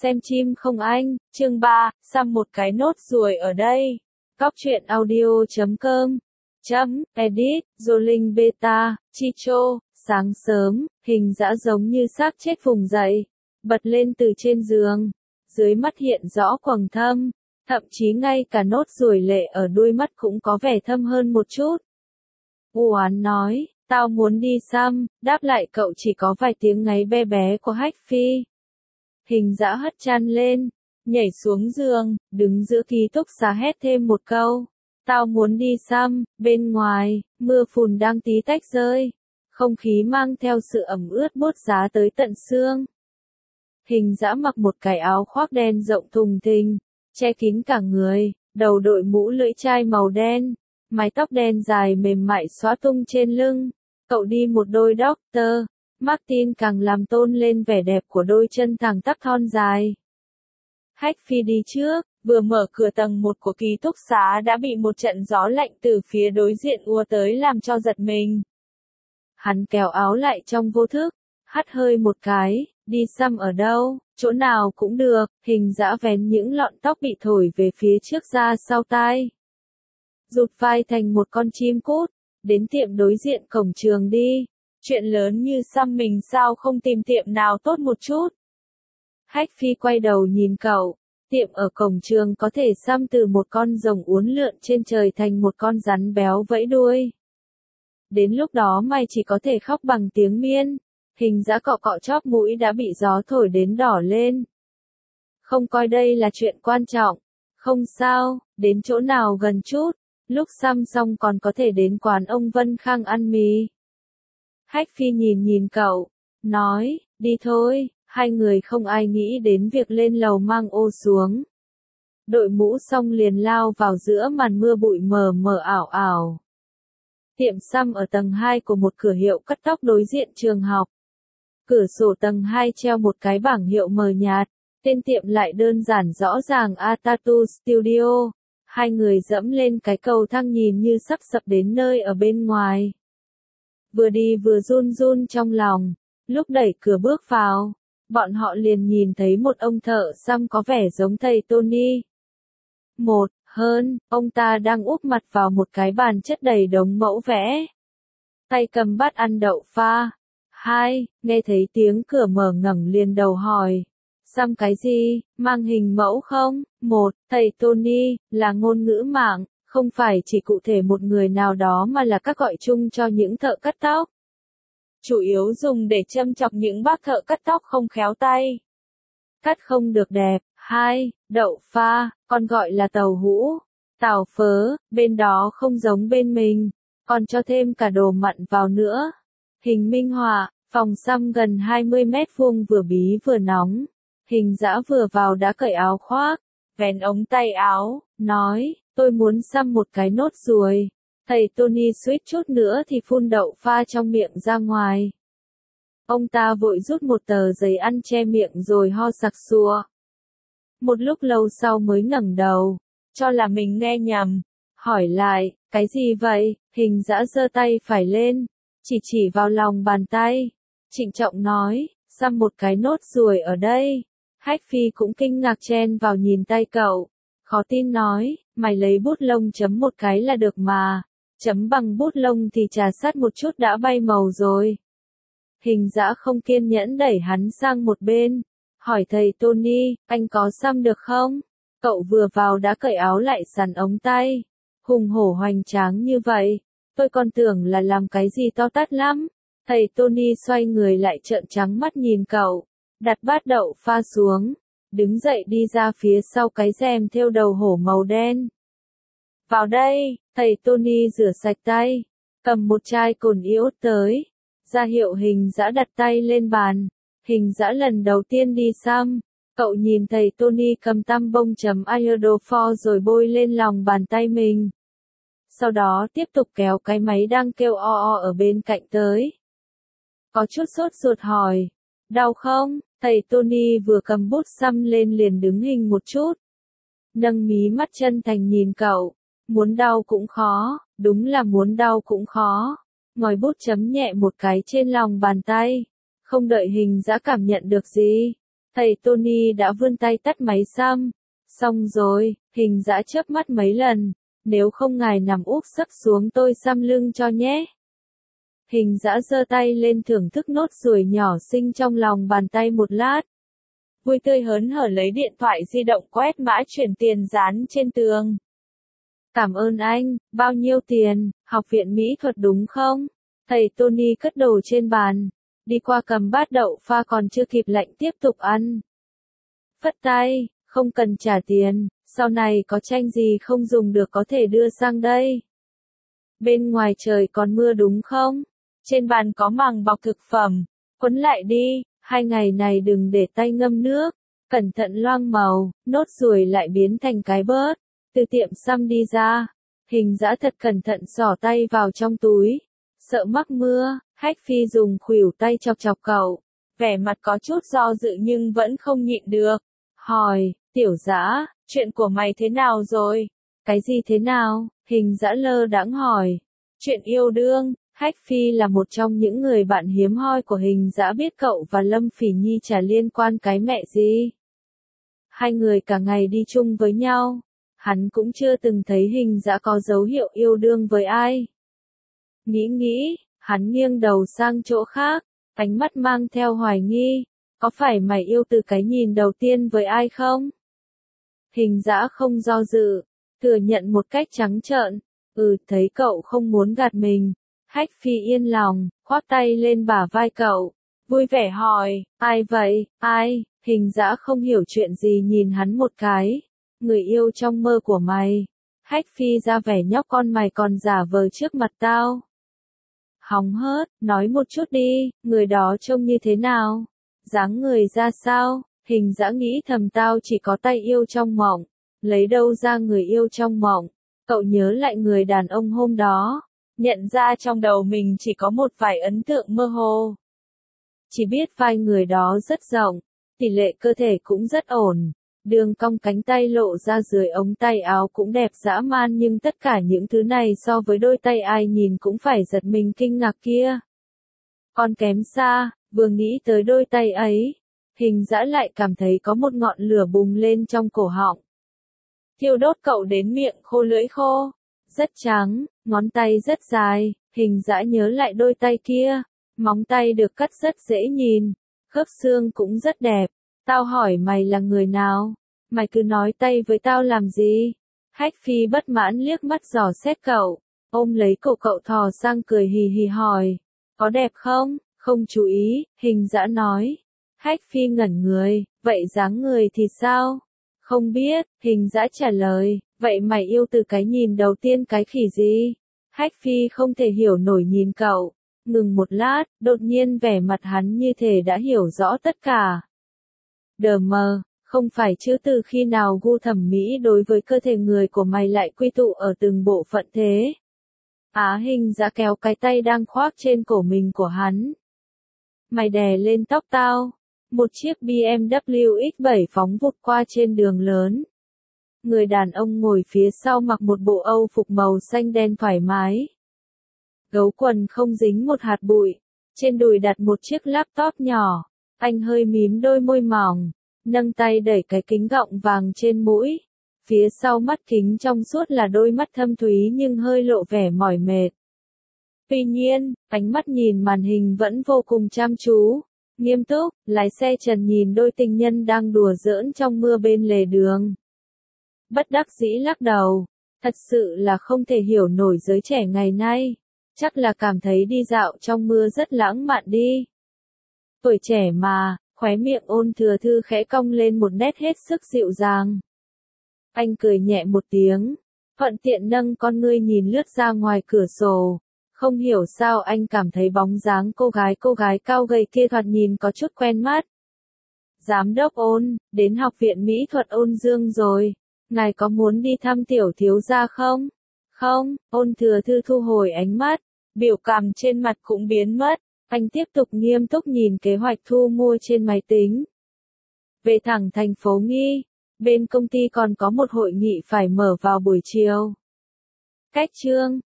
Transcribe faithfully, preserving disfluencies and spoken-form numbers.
Xem chim không anh, chương ba, xăm một cái nốt ruồi ở đây. Cóc truyện audio chấm com. Chấm, edit, Zoling beta, Chicho, sáng sớm, hình dã giống như xác chết vùng dậy. Bật lên từ trên giường. Dưới mắt hiện rõ quầng thâm. Thậm chí ngay cả nốt ruồi lệ ở đuôi mắt cũng có vẻ thâm hơn một chút. U Oán nói, tao muốn đi xăm, đáp lại cậu chỉ có vài tiếng ngáy bé bé của Hách Phi. Hình dã hất chăn lên, nhảy xuống giường, đứng giữa ký túc xá hét thêm một câu. Tao muốn đi xăm, bên ngoài, mưa phùn đang tí tách rơi. Không khí mang theo sự ẩm ướt bốt giá tới tận xương. Hình dã mặc một cái áo khoác đen rộng thùng thình, che kín cả người, đầu đội mũ lưỡi chai màu đen, mái tóc đen dài mềm mại xõa tung trên lưng. Cậu đi một đôi doctor Martin càng làm tôn lên vẻ đẹp của đôi chân thẳng tắp thon dài. Hách Phi đi trước, vừa mở cửa tầng một của ký túc xá đã bị một trận gió lạnh từ phía đối diện ùa tới làm cho giật mình. Hắn kéo áo lại trong vô thức, hắt hơi một cái, đi xăm ở đâu, chỗ nào cũng được, hình dã vén những lọn tóc bị thổi về phía trước ra sau tai. Rụt vai thành một con chim cút, đến tiệm đối diện cổng trường đi. Chuyện lớn như xăm mình sao không tìm tiệm nào tốt một chút. Hách Phi quay đầu nhìn cậu, tiệm ở cổng trường có thể xăm từ một con rồng uốn lượn trên trời thành một con rắn béo vẫy đuôi. Đến lúc đó mày chỉ có thể khóc bằng tiếng miên. Hình dã cọ cọ chóp mũi đã bị gió thổi đến đỏ lên. Không coi đây là chuyện quan trọng. Không sao, đến chỗ nào gần chút. Lúc xăm xong còn có thể đến quán ông Vân Khang ăn mì. Hách Phi nhìn nhìn cậu, nói, đi thôi, hai người không ai nghĩ đến việc lên lầu mang ô xuống. Đội mũ xong liền lao vào giữa màn mưa bụi mờ mờ ảo ảo. Tiệm xăm ở tầng hai của một cửa hiệu cắt tóc đối diện trường học. Cửa sổ tầng hai treo một cái bảng hiệu mờ nhạt, tên tiệm lại đơn giản rõ ràng A Tattoo Studio. Hai người dẫm lên cái cầu thang nhìn như sắp sập đến nơi ở bên ngoài. Vừa đi vừa run run trong lòng, lúc đẩy cửa bước vào, bọn họ liền nhìn thấy một ông thợ xăm có vẻ giống thầy Tony. Một, hơn, ông ta đang úp mặt vào một cái bàn chất đầy đống mẫu vẽ. Tay cầm bát ăn đậu pha. Hai, nghe thấy tiếng cửa mở ngẩng liền đầu hỏi. Xăm cái gì, mang hình mẫu không? Một, thầy Tony, là ngôn ngữ mạng, không phải chỉ cụ thể một người nào đó mà là các gọi chung cho những thợ cắt tóc. Chủ yếu dùng để châm chọc những bác thợ cắt tóc không khéo tay. Cắt không được đẹp. Hai, đậu pha, còn gọi là tàu hũ, tàu phớ, bên đó không giống bên mình, còn cho thêm cả đồ mặn vào nữa. Hình minh họa, phòng xăm gần hai mươi mét vuông vừa bí vừa nóng. Hình dã vừa vào đã cởi áo khoác, vén ống tay áo, nói, tôi muốn xăm một cái nốt ruồi. Thầy Tony suýt chút nữa thì phun đậu pha trong miệng ra ngoài. Ông ta vội rút một tờ giấy ăn che miệng rồi ho sặc sụa. Một lúc lâu sau mới ngẩng đầu, cho là mình nghe nhầm, hỏi lại, cái gì vậy? Hình dã giơ tay phải lên, chỉ chỉ vào lòng bàn tay, trịnh trọng nói, xăm một cái nốt ruồi ở đây. Hách Phi cũng kinh ngạc chen vào nhìn tay cậu, khó tin nói, mày lấy bút lông chấm một cái là được mà, chấm bằng bút lông thì trà sát một chút đã bay màu rồi. Hình dã không kiên nhẫn đẩy hắn sang một bên, hỏi thầy Tony, anh có xăm được không? Cậu vừa vào đã cởi áo lại sắn ống tay, hùng hổ hoành tráng như vậy, tôi còn tưởng là làm cái gì to tát lắm. Thầy Tony xoay người lại trợn trắng mắt nhìn cậu, đặt bát đậu pha xuống, đứng dậy đi ra phía sau cái rèm thêu đầu hổ màu đen. Vào đây, thầy Tony rửa sạch tay, cầm một chai cồn iốt tới, ra hiệu hình dã đặt tay lên bàn. Hình dã lần đầu tiên đi xăm, cậu nhìn thầy Tony cầm tăm bông chấm iodofor rồi bôi lên lòng bàn tay mình. Sau đó tiếp tục kéo cái máy đang kêu o o ở bên cạnh tới. Có chút sốt ruột hỏi, đau không? Thầy Tony vừa cầm bút xăm lên liền đứng hình một chút. Nâng mí mắt chân thành nhìn cậu, muốn đau cũng khó, đúng là muốn đau cũng khó. Ngòi bút chấm nhẹ một cái trên lòng bàn tay. Không đợi hình dã cảm nhận được gì, Thầy Tony đã vươn tay tắt máy xăm. Xong rồi, Hình Dã chớp mắt mấy lần. Nếu không ngài nằm úp sấp xuống tôi xăm lưng cho nhé. Hình Dã giơ tay lên thưởng thức nốt ruồi nhỏ xinh trong lòng bàn tay một lát. Vui tươi hớn hở lấy điện thoại di động quét mã chuyển tiền dán trên tường. Cảm ơn anh, bao nhiêu tiền, học viện mỹ thuật đúng không? Thầy Tony cất đồ trên bàn, đi qua cầm bát đậu pha còn chưa kịp lạnh tiếp tục ăn. Phất tay, không cần trả tiền, sau này có tranh gì không dùng được có thể đưa sang đây. Bên ngoài trời còn mưa đúng không? Trên bàn có màng bọc thực phẩm, quấn lại đi, hai ngày này đừng để tay ngâm nước, cẩn thận loang màu, nốt ruồi lại biến thành cái bớt. Từ tiệm xăm đi ra, Hình Dã thật cẩn thận xỏ tay vào trong túi, sợ mắc mưa. Hách Phi dùng khuỷu tay chọc chọc cậu, vẻ mặt có chút do dự nhưng vẫn không nhịn được, hỏi, Tiểu Dã, chuyện của mày thế nào rồi? Cái gì thế nào? Hình Dã lơ đãng hỏi. Chuyện yêu đương. Hách Phi là một trong những người bạn hiếm hoi của Hình Dã biết cậu và Lâm Phỉ Nhi chả liên quan cái mẹ gì. Hai người cả ngày đi chung với nhau, hắn cũng chưa từng thấy Hình Dã có dấu hiệu yêu đương với ai. Nghĩ nghĩ, hắn nghiêng đầu sang chỗ khác, ánh mắt mang theo hoài nghi, có phải mày yêu từ cái nhìn đầu tiên với ai không? Hình Dã không do dự, thừa nhận một cách trắng trợn, ừ thấy cậu không muốn gạt mình. Hách Phi yên lòng, khoác tay lên bả vai cậu, vui vẻ hỏi, ai vậy, ai? Hình Dã không hiểu chuyện gì nhìn hắn một cái, người yêu trong mơ của mày. Hách Phi ra vẻ nhóc con mày còn giả vờ trước mặt tao. Hóng hớt, nói một chút đi, người đó trông như thế nào? Dáng người ra sao? Hình Dã nghĩ thầm tao chỉ có tay yêu trong mộng, lấy đâu ra người yêu trong mộng? Cậu nhớ lại người đàn ông hôm đó, nhận ra trong đầu mình chỉ có một vài ấn tượng mơ hồ. Chỉ biết vai người đó rất rộng, tỷ lệ cơ thể cũng rất ổn, đường cong cánh tay lộ ra dưới ống tay áo cũng đẹp dã man nhưng tất cả những thứ này so với đôi tay ai nhìn cũng phải giật mình kinh ngạc kia. Còn kém xa, vừa nghĩ tới đôi tay ấy, Hình Dã lại cảm thấy có một ngọn lửa bùng lên trong cổ họng. Thiêu đốt cậu đến miệng khô lưỡi khô, rất trắng, ngón tay rất dài, Hình Dã nhớ lại đôi tay kia, móng tay được cắt rất dễ nhìn, khớp xương cũng rất đẹp. Tao hỏi mày là người nào? Mày cứ nói tay với tao làm gì? Hách Phi bất mãn liếc mắt dò xét cậu, ôm lấy cổ cậu thò sang cười hì hì hỏi, có đẹp không? Không chú ý, Hình Dã nói. Hách Phi ngẩn người, vậy dáng người thì sao? Không biết, Hình Dã trả lời, vậy mày yêu từ cái nhìn đầu tiên cái khỉ gì? Hách Phi không thể hiểu nổi nhìn cậu, ngừng một lát, đột nhiên vẻ mặt hắn như thể đã hiểu rõ tất cả. Đờ mờ, không phải chứ từ khi nào gu thẩm mỹ đối với cơ thể người của mày lại quy tụ ở từng bộ phận thế? Á Hình Dã kéo cái tay đang khoác trên cổ mình của hắn. Mày đè lên tóc tao. Một chiếc bê em vê ích bảy phóng vụt qua trên đường lớn. Người đàn ông ngồi phía sau mặc một bộ âu phục màu xanh đen thoải mái. Gấu quần không dính một hạt bụi. Trên đùi đặt một chiếc laptop nhỏ. Anh hơi mím đôi môi mỏng, nâng tay đẩy cái kính gọng vàng trên mũi. Phía sau mắt kính trong suốt là đôi mắt thâm thúy nhưng hơi lộ vẻ mỏi mệt. Tuy nhiên, ánh mắt nhìn màn hình vẫn vô cùng chăm chú. Nghiêm túc, lái xe Trần nhìn đôi tình nhân đang đùa giỡn trong mưa bên lề đường. Bất đắc dĩ lắc đầu, thật sự là không thể hiểu nổi giới trẻ ngày nay, chắc là cảm thấy đi dạo trong mưa rất lãng mạn đi. Tuổi trẻ mà, khóe miệng Ôn Thừa Thư khẽ cong lên một nét hết sức dịu dàng. Anh cười nhẹ một tiếng, thuận tiện nâng con ngươi nhìn lướt ra ngoài cửa sổ. Không hiểu sao anh cảm thấy bóng dáng cô gái cô gái cao gầy kia thoạt nhìn có chút quen mắt. Giám đốc Ôn, đến học viện mỹ thuật Ôn Dương rồi, ngài có muốn đi thăm tiểu thiếu gia không? Không, Ôn Thừa Thư thu hồi ánh mắt, biểu cảm trên mặt cũng biến mất, anh tiếp tục nghiêm túc nhìn kế hoạch thu mua trên máy tính. Về thẳng thành phố Nghi, bên công ty còn có một hội nghị phải mở vào buổi chiều. Cách chương